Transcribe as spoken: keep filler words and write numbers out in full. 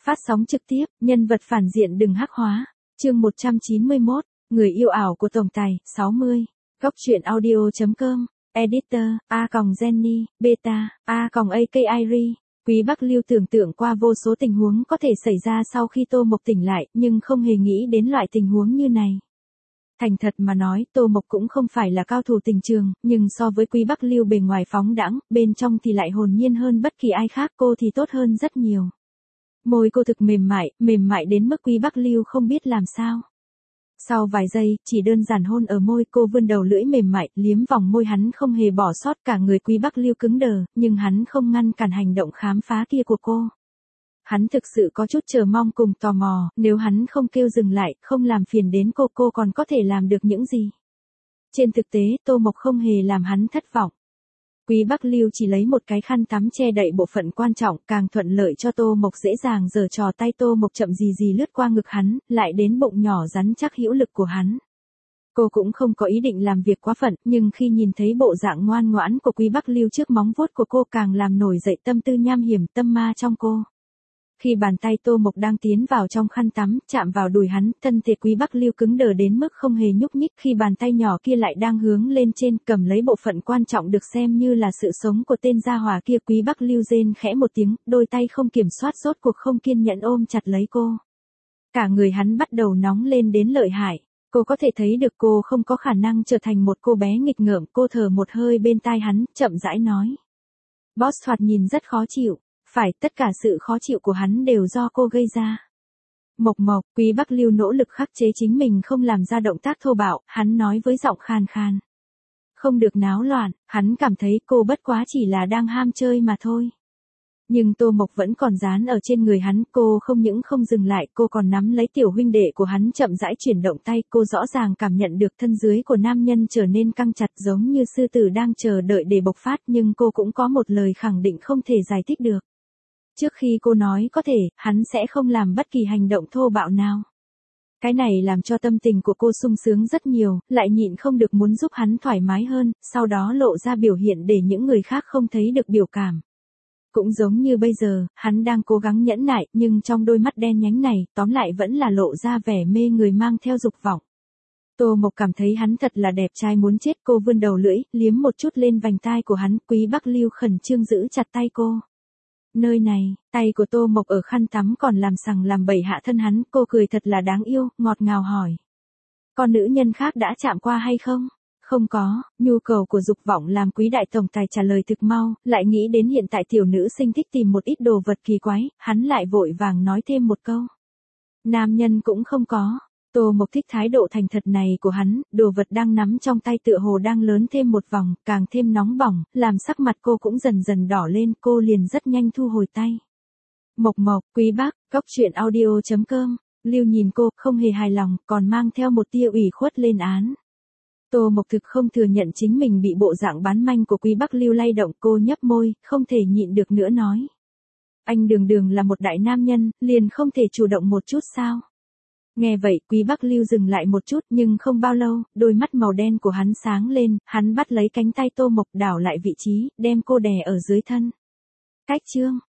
Phát sóng trực tiếp, nhân vật phản diện đừng hắc hóa. Chương một trăm chín mươi mốt, người yêu ảo của tổng tài, sáu mươi. Góc truyện audio chấm com. Editor, A còng Jenny, Beta, A còng a ca Iri. Quý Bắc Lưu tưởng tượng qua vô số tình huống có thể xảy ra sau khi Tô Mộc tỉnh lại, nhưng không hề nghĩ đến loại tình huống như này. Thành thật mà nói, Tô Mộc cũng không phải là cao thủ tình trường, nhưng so với Quý Bắc Lưu bề ngoài phóng đãng, bên trong thì lại hồn nhiên hơn bất kỳ ai khác, cô thì tốt hơn rất nhiều. Môi cô thực mềm mại, mềm mại đến mức Quý Bắc Lưu không biết làm sao. Sau vài giây, chỉ đơn giản hôn ở môi, cô vươn đầu lưỡi mềm mại, liếm vòng môi hắn không hề bỏ sót, cả người Quý Bắc Lưu cứng đờ, nhưng hắn không ngăn cản hành động khám phá kia của cô. Hắn thực sự có chút chờ mong cùng tò mò, nếu hắn không kêu dừng lại, không làm phiền đến cô, cô còn có thể làm được những gì. Trên thực tế, Tô Mộc không hề làm hắn thất vọng. Quý Bắc Lưu chỉ lấy một cái khăn tắm che đậy bộ phận quan trọng, càng thuận lợi cho Tô Mộc dễ dàng giở trò tay. Tô Mộc chậm gì gì lướt qua ngực hắn, lại đến bụng nhỏ rắn chắc hữu lực của hắn. Cô cũng không có ý định làm việc quá phận, nhưng khi nhìn thấy bộ dạng ngoan ngoãn của Quý Bắc Lưu trước móng vuốt của cô càng làm nổi dậy tâm tư nham hiểm, tâm ma trong cô. Khi bàn tay Tô Mộc đang tiến vào trong khăn tắm, chạm vào đùi hắn, thân thể Quý Bắc Lưu cứng đờ đến mức không hề nhúc nhích. Khi bàn tay nhỏ kia lại đang hướng lên trên, cầm lấy bộ phận quan trọng được xem như là sự sống của tên gia hỏa kia, Quý Bắc Lưu rên khẽ một tiếng, đôi tay không kiểm soát rốt cuộc không kiên nhẫn ôm chặt lấy cô. Cả người hắn bắt đầu nóng lên đến lợi hại. Cô có thể thấy được cô không có khả năng trở thành một cô bé nghịch ngợm. Cô thở một hơi bên tai hắn, chậm rãi nói. Boss thoạt nhìn rất khó chịu. Phải, tất cả sự khó chịu của hắn đều do cô gây ra. Mộc Mộc, Quý Bắc Lưu nỗ lực khắc chế chính mình không làm ra động tác thô bạo, hắn nói với giọng khàn khàn. Không được náo loạn, hắn cảm thấy cô bất quá chỉ là đang ham chơi mà thôi. Nhưng Tô Mộc vẫn còn dán ở trên người hắn, cô không những không dừng lại, cô còn nắm lấy tiểu huynh đệ của hắn chậm rãi chuyển động tay, cô rõ ràng cảm nhận được thân dưới của nam nhân trở nên căng chặt giống như sư tử đang chờ đợi để bộc phát, nhưng cô cũng có một lời khẳng định không thể giải thích được. Trước khi cô nói có thể, hắn sẽ không làm bất kỳ hành động thô bạo nào. Cái này làm cho tâm tình của cô sung sướng rất nhiều, lại nhịn không được muốn giúp hắn thoải mái hơn, sau đó lộ ra biểu hiện để những người khác không thấy được biểu cảm. Cũng giống như bây giờ, hắn đang cố gắng nhẫn nại, nhưng trong đôi mắt đen nhánh này, tóm lại vẫn là lộ ra vẻ mê người mang theo dục vọng. Tô Mộc cảm thấy hắn thật là đẹp trai muốn chết, cô vươn đầu lưỡi, liếm một chút lên vành tai của hắn, Quý Bắc Lưu khẩn trương giữ chặt tay cô. Nơi này, tay của Tô Mộc ở khăn tắm còn làm sằng làm bẩy hạ thân hắn, cô cười thật là đáng yêu, ngọt ngào hỏi. Con nữ nhân khác đã chạm qua hay không? Không có, nhu cầu của dục vọng làm Quý đại tổng tài trả lời thực mau, lại nghĩ đến hiện tại tiểu nữ sinh thích tìm một ít đồ vật kỳ quái, hắn lại vội vàng nói thêm một câu. Nam nhân cũng không có. Tô Mộc thích thái độ thành thật này của hắn, đồ vật đang nắm trong tay tựa hồ đang lớn thêm một vòng, càng thêm nóng bỏng, làm sắc mặt cô cũng dần dần đỏ lên, cô liền rất nhanh thu hồi tay. Mộc Mộc, Quý Bắc, góc truyện audio chấm com. Lưu nhìn cô, không hề hài lòng, còn mang theo một tia ủy khuất lên án. Tô Mộc thực không thừa nhận chính mình bị bộ dạng bán manh của Quý Bắc Lưu lay động, cô nhấp môi, không thể nhịn được nữa nói. Anh đường đường là một đại nam nhân, liền không thể chủ động một chút sao? Nghe vậy, Quý Bắc Lưu dừng lại một chút, nhưng không bao lâu, đôi mắt màu đen của hắn sáng lên, hắn bắt lấy cánh tay Tô Mộc đảo lại vị trí, đem cô đè ở dưới thân. Cách chương.